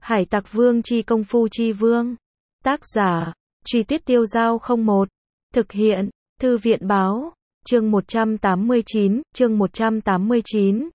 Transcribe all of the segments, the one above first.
Hải Tặc Vương chi công phu chi vương. Tác giả, Truy Tuyết Tiêu Giao 01. Thực hiện, Thư viện báo, chương 189, chương 189.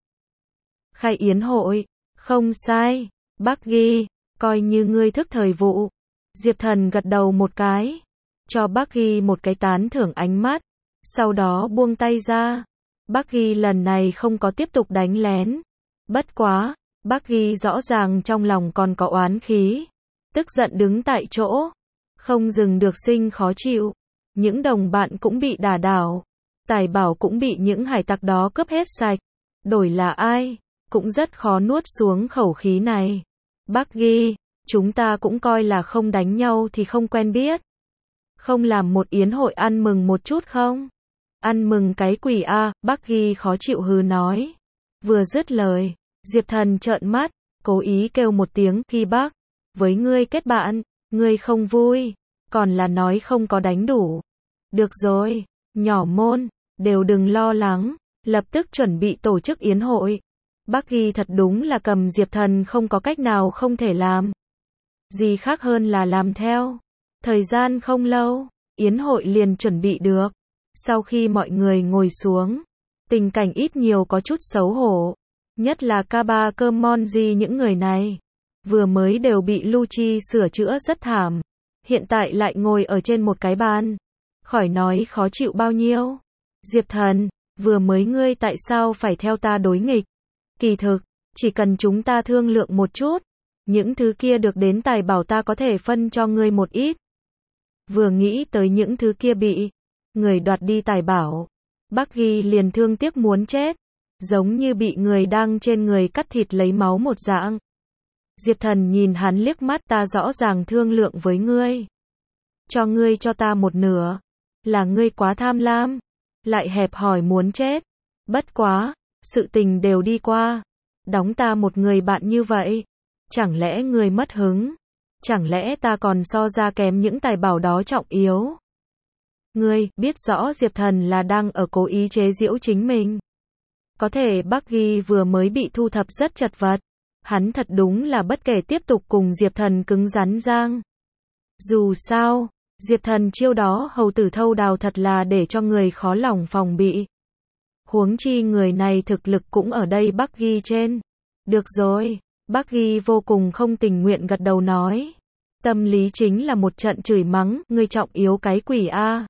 Khai yến hội, không sai, bác ghi, coi như ngươi thức thời vụ. Diệp Thần gật đầu một cái, cho bác ghi một cái tán thưởng ánh mắt, sau đó buông tay ra. Bác ghi lần này không có tiếp tục đánh lén. Bất quá, bác ghi rõ ràng trong lòng còn có oán khí, tức giận đứng tại chỗ, không dừng được sinh khó chịu. Những đồng bạn cũng bị đả đảo, tài bảo cũng bị những hải tặc đó cướp hết sạch. Đổi là ai, cũng rất khó nuốt xuống khẩu khí này. Bác ghi, chúng ta cũng coi là không đánh nhau thì không quen biết. Không làm một yến hội ăn mừng một chút không? Ăn mừng cái quỷ a, bác ghi khó chịu hừ nói. Vừa dứt lời, Diệp Thần trợn mắt, cố ý kêu một tiếng khi bác, với ngươi kết bạn, ngươi không vui, còn là nói không có đánh đủ. Được rồi, nhỏ môn, đều đừng lo lắng, lập tức chuẩn bị tổ chức yến hội. Bác ghi thật đúng là cầm Diệp Thần không có cách nào không thể làm. Gì khác hơn là làm theo. Thời gian không lâu, yến hội liền chuẩn bị được. Sau khi mọi người ngồi xuống, tình cảnh ít nhiều có chút xấu hổ. Nhất là Kaba Monji, những người này vừa mới đều bị Lucci sửa chữa rất thảm, hiện tại lại ngồi ở trên một cái bàn, khỏi nói khó chịu bao nhiêu. Diệp Thần, vừa mới ngươi tại sao phải theo ta đối nghịch? Kỳ thực, chỉ cần chúng ta thương lượng một chút, những thứ kia được đến tài bảo ta có thể phân cho ngươi một ít. Vừa nghĩ tới những thứ kia bị người đoạt đi tài bảo, bác ghi liền thương tiếc muốn chết, giống như bị người đang trên người cắt thịt lấy máu một dạng. Diệp Thần nhìn hắn liếc mắt, ta rõ ràng thương lượng với ngươi, cho ngươi cho ta một nửa, là ngươi quá tham lam, lại hẹp hòi muốn chết. Bất quá, sự tình đều đi qua, đóng ta một người bạn như vậy, chẳng lẽ ngươi mất hứng? Chẳng lẽ ta còn so ra kém những tài bảo đó trọng yếu? Ngươi biết rõ Diệp Thần là đang ở cố ý chế giễu chính mình. Có thể bác ghi vừa mới bị thu thập rất chật vật, hắn thật đúng là bất kể tiếp tục cùng Diệp Thần cứng rắn giang. Dù sao, Diệp Thần chiêu đó hầu tử thâu đào thật là để cho người khó lòng phòng bị. Huống chi người này thực lực cũng ở đây bác ghi trên. Được rồi, bác ghi vô cùng không tình nguyện gật đầu nói. Tâm lý chính là một trận chửi mắng, ngươi trọng yếu cái quỷ a.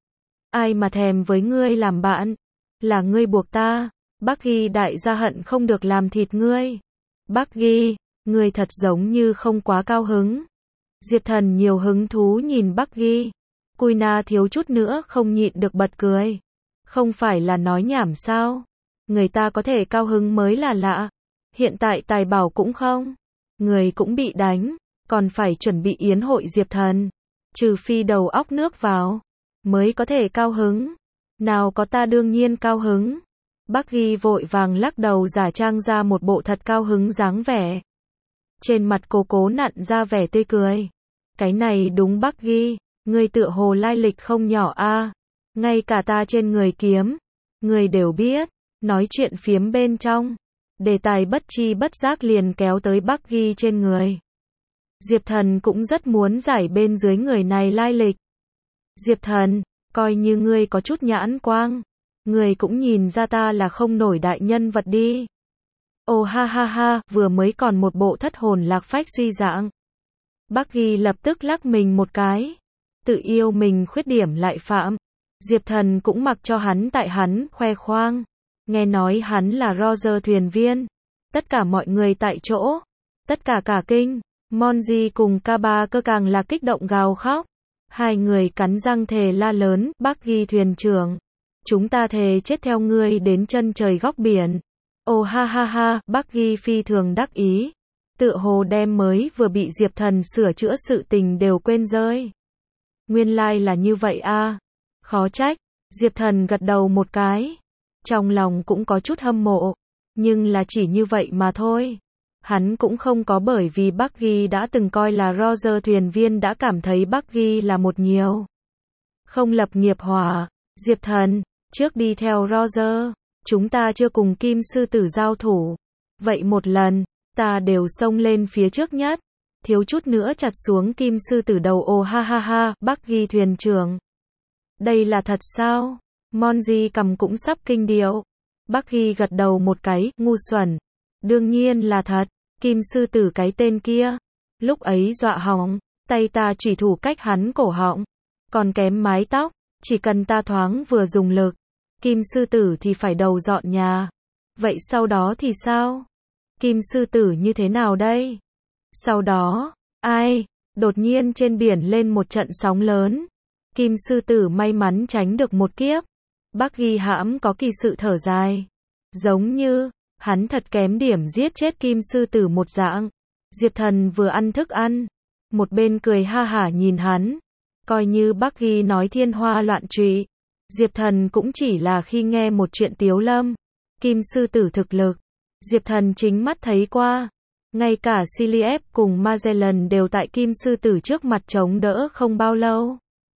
Ai mà thèm với ngươi làm bạn, là ngươi buộc ta. Bác ghi đại gia hận không được làm thịt ngươi. Bác ghi, ngươi thật giống như không quá cao hứng. Diệp Thần nhiều hứng thú nhìn bác ghi. Cui na thiếu chút nữa không nhịn được bật cười. Không phải là nói nhảm sao? Người ta có thể cao hứng mới là lạ. Hiện tại tài bảo cũng không. Người cũng bị đánh, còn phải chuẩn bị yến hội Diệp Thần. Trừ phi đầu óc nước vào, mới có thể cao hứng. Nào có, ta đương nhiên cao hứng. Bác ghi vội vàng lắc đầu giả trang ra một bộ thật cao hứng dáng vẻ. Trên mặt cô cố nặn ra vẻ tươi cười. Cái này đúng bác ghi, ngươi tựa hồ lai lịch không nhỏ a. Ngay cả ta trên người kiếm, ngươi đều biết. Nói chuyện phiếm bên trong, đề tài bất chi bất giác liền kéo tới bác ghi trên người. Diệp Thần cũng rất muốn giải bên dưới người này lai lịch. Diệp Thần, coi như ngươi có chút nhãn quang, ngươi cũng nhìn ra ta là không nổi đại nhân vật đi. Ồ ha ha ha, vừa mới còn một bộ thất hồn lạc phách suy dạng. Bác ghi lập tức lắc mình một cái, tự yêu mình khuyết điểm lại phạm. Diệp Thần cũng mặc cho hắn tại hắn khoe khoang. Nghe nói hắn là Roger thuyền viên. Tất cả mọi người tại chỗ, tất cả cả kinh. Monji cùng Kaba càng là kích động gào khóc. Hai người cắn răng thề la lớn, bác ghi thuyền trưởng, chúng ta thề chết theo ngươi đến chân trời góc biển. Ồ ha ha ha, bác ghi phi thường đắc ý, tựa hồ đem mới vừa bị Diệp Thần sửa chữa sự tình đều quên rơi. Nguyên lai là như vậy a. Khó trách. Diệp Thần gật đầu một cái, trong lòng cũng có chút hâm mộ, nhưng là chỉ như vậy mà thôi. Hắn cũng không có bởi vì bác ghi đã từng coi là Roger thuyền viên đã cảm thấy bác ghi là một nhiều không lập nghiệp hỏa. Diệp Thần, trước đi theo Roger, chúng ta chưa cùng Kim Sư Tử giao thủ, vậy một lần, ta đều xông lên phía trước nhất. thiếu chút nữa chặt xuống kim sư tử đầu. Ồ ha ha ha, Bucky thuyền trưởng. Đây là thật sao? Monji cầm cũng sắp kinh điệu. Bucky gật đầu một cái, ngu xuẩn. Đương nhiên là thật, kim sư tử cái tên kia. Lúc ấy dọa hỏng, tay ta chủy thủ cách hắn cổ họng. Còn kém mái tóc, chỉ cần ta thoáng vừa dùng lực. Kim sư tử thì phải đầu dọn nhà. Vậy sau đó thì sao? Kim sư tử như thế nào đây? Sau đó, ai? Đột nhiên trên biển lên một trận sóng lớn. Kim sư tử may mắn tránh được một kiếp. Bucky hãm có kỳ sự thở dài. Giống như, hắn thật kém điểm giết chết kim sư tử một dạng. Diệp Thần vừa ăn thức ăn, một bên cười ha hả nhìn hắn. Coi như Bucky nói thiên hoa loạn trụy. Diệp Thần cũng chỉ là khi nghe một chuyện tiếu lâm. Kim sư tử thực lực, Diệp Thần chính mắt thấy qua. Ngay cả Cilliep cùng Magellan đều tại kim sư tử trước mặt chống đỡ không bao lâu.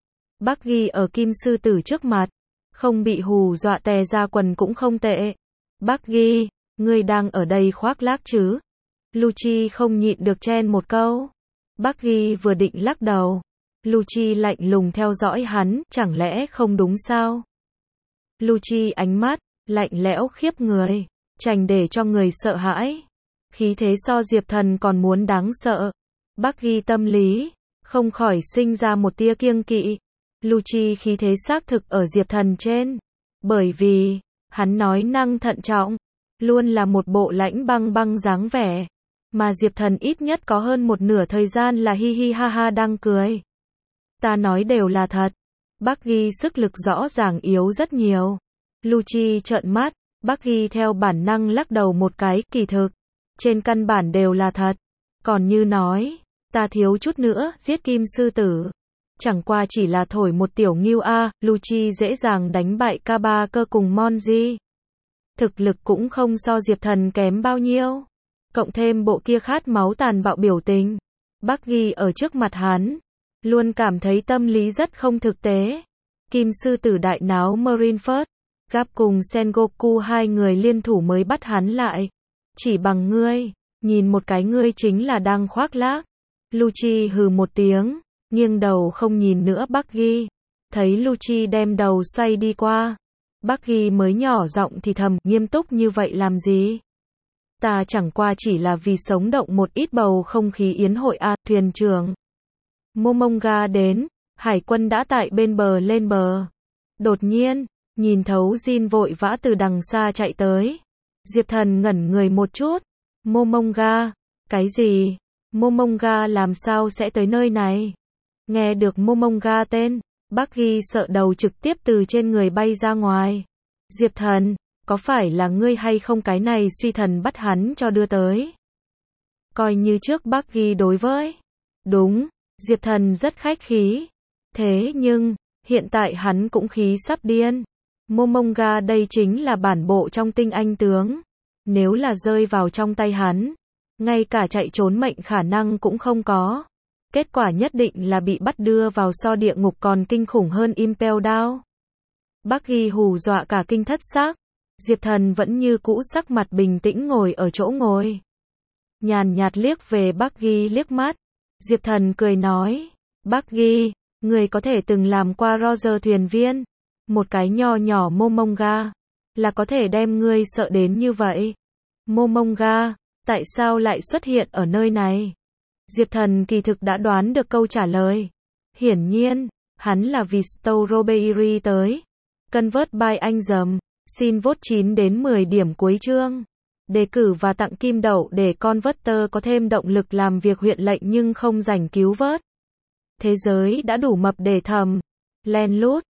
Bucky ở kim sư tử trước mặt, không bị hù dọa tè ra quần cũng không tệ. Bucky, ngươi đang ở đây khoác lác chứ? Lucci không nhịn được chen một câu. Bucky vừa định lắc đầu. Lucci lạnh lùng theo dõi hắn, chẳng lẽ không đúng sao? Lucci ánh mắt, lạnh lẽo khiếp người, trành để cho người sợ hãi. Khí thế so Diệp Thần còn muốn đáng sợ. Bucky tâm lý, không khỏi sinh ra một tia kiêng kỵ. Lucci khí thế xác thực ở Diệp Thần trên. Bởi vì, hắn nói năng thận trọng, luôn là một bộ lãnh băng băng dáng vẻ. Mà Diệp Thần ít nhất có hơn một nửa thời gian là hi hi ha ha đang cười. Ta nói đều là thật. Bucky sức lực rõ ràng yếu rất nhiều. Lucci trợn mắt, Bucky theo bản năng lắc đầu một cái, kỳ thực. Trên căn bản đều là thật. Còn như nói, ta thiếu chút nữa, giết kim sư tử. Chẳng qua chỉ là thổi một tiểu nghiêu a. Lucci dễ dàng đánh bại K3 cơ cùng Monji. Thực lực cũng không so Diệp Thần kém bao nhiêu. Cộng thêm bộ kia khát máu tàn bạo biểu tình. Bucky ở trước mặt hắn, luôn cảm thấy tâm lý rất không thực tế. Kim sư tử đại náo Marineford, Gap cùng Sengoku hai người liên thủ mới bắt hắn lại. Chỉ bằng ngươi, nhìn một cái ngươi chính là đang khoác lác. Lucci hừ một tiếng, nghiêng đầu không nhìn nữa Bucky. Thấy Lucci đem đầu xoay đi qua, Bucky mới nhỏ giọng thì thầm, nghiêm túc như vậy làm gì? Ta chẳng qua chỉ là vì sống động một ít bầu không khí yến hội a. Thuyền trưởng Momonga đến, hải quân đã tại bên bờ lên bờ. Đột nhiên, nhìn thấu Jin vội vã từ đằng xa chạy tới. Diệp Thần ngẩn người một chút. Momonga? Cái gì? Momonga làm sao sẽ tới nơi này? Nghe được Momonga tên, Bucky sợ đầu trực tiếp từ trên người bay ra ngoài. Diệp Thần, có phải là ngươi hay không cái này suy thần bắt hắn cho đưa tới? Coi như trước Bucky đối với. Đúng, Diệp Thần rất khách khí. Thế nhưng, hiện tại hắn cũng khí sắp điên. Momonga đây chính là bản bộ trong tinh anh tướng. Nếu là rơi vào trong tay hắn, ngay cả chạy trốn mệnh khả năng cũng không có. Kết quả nhất định là bị bắt đưa vào so địa ngục còn kinh khủng hơn Impel Down. Bucky hù dọa cả kinh thất xác. Diệp Thần vẫn như cũ sắc mặt bình tĩnh ngồi ở chỗ ngồi. Nhàn nhạt liếc về Bucky liếc mắt. Diệp Thần cười nói, Bucky, người có thể từng làm qua Roger thuyền viên. Một cái nho nhỏ Momonga, là có thể đem ngươi sợ đến như vậy. Momonga, tại sao lại xuất hiện ở nơi này? Diệp Thần kỳ thực đã đoán được câu trả lời. Hiển nhiên, hắn là vì Strawberry tới. Convert by anh dầm. Xin vote 9 đến 10 điểm cuối chương. Đề cử và tặng kim đậu để Converter có thêm động lực làm việc huyện lệnh nhưng không rảnh cứu vớt. Thế giới đã đủ mập để thầm. Len lút.